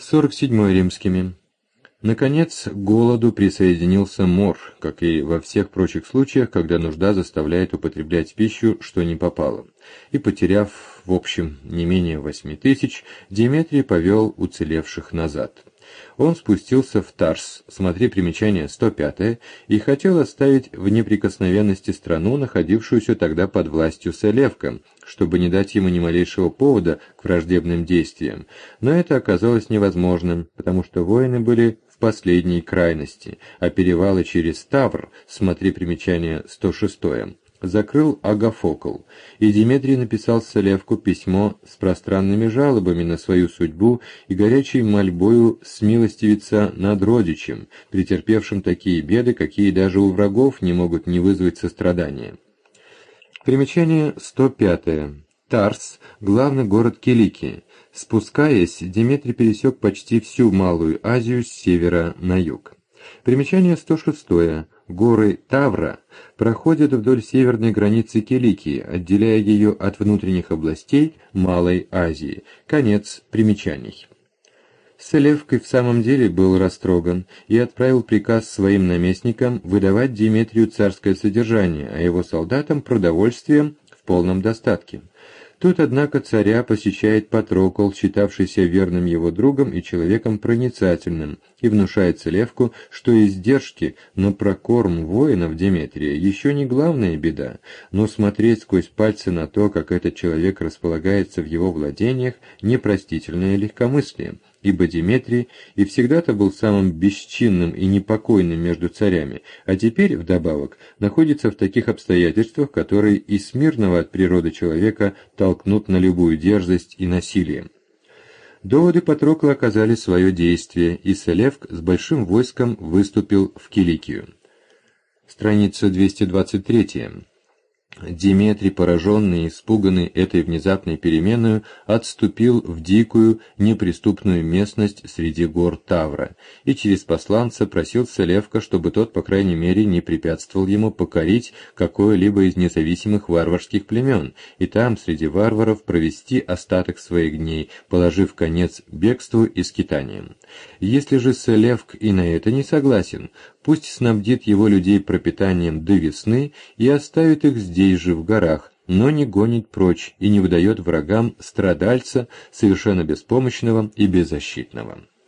47 римскими. Наконец, к голоду присоединился мор, как и во всех прочих случаях, когда нужда заставляет употреблять пищу, что не попало. И, потеряв, в общем, не менее 8000, Деметрий повел уцелевших назад. Он спустился в Тарс, смотри примечание 105, и хотел оставить в неприкосновенности страну, находившуюся тогда под властью Селевка, чтобы не дать ему ни малейшего повода к враждебным действиям. Но это оказалось невозможным, потому что воины были в последней крайности, а перевалы через Ставр, смотри примечание 106, закрыл Агафокл, и Деметрий написал Селевку письмо с пространными жалобами на свою судьбу и горячей мольбою смилостивиться над родичем, претерпевшим такие беды, какие даже у врагов не могут не вызвать сострадания. Примечание 105. Тарс – главный город Киликии. Спускаясь, Деметрий пересек почти всю Малую Азию с севера на юг. Примечание 106. Горы Тавра проходят вдоль северной границы Киликии, отделяя ее от внутренних областей Малой Азии. Конец примечаний. Селевк и в самом деле был растроган и отправил приказ своим наместникам выдавать Деметрию царское содержание, а его солдатам продовольствие в полном достатке. Тут, однако, царя посещает Патрокл, считавшийся верным его другом и человеком проницательным, и внушает Селевку, что издержки на прокорм воинов Деметрия еще не главная беда, но смотреть сквозь пальцы на то, как этот человек располагается в его владениях, непростительное легкомыслие, ибо Деметрий и всегда-то был самым бесчинным и непокойным между царями, а теперь, вдобавок, находится в таких обстоятельствах, которые и смирного от природы человека толкнут на любую дерзость и насилие. Доводы Патрокла оказали свое действие, и Селевк с большим войском выступил в Киликию. Страница 223. Деметрий, пораженный и испуганный этой внезапной переменою, отступил в дикую, неприступную местность среди гор Тавра и через посланца просил Селевка, чтобы тот, по крайней мере, не препятствовал ему покорить какое-либо из независимых варварских племен и там, среди варваров, провести остаток своих дней, положив конец бегству и скитаниям. Если же Селевк и на это не согласен, пусть снабдит его людей пропитанием до весны и оставит их здесь же в горах, но не гонит прочь и не выдает врагам страдальца, совершенно беспомощного и беззащитного.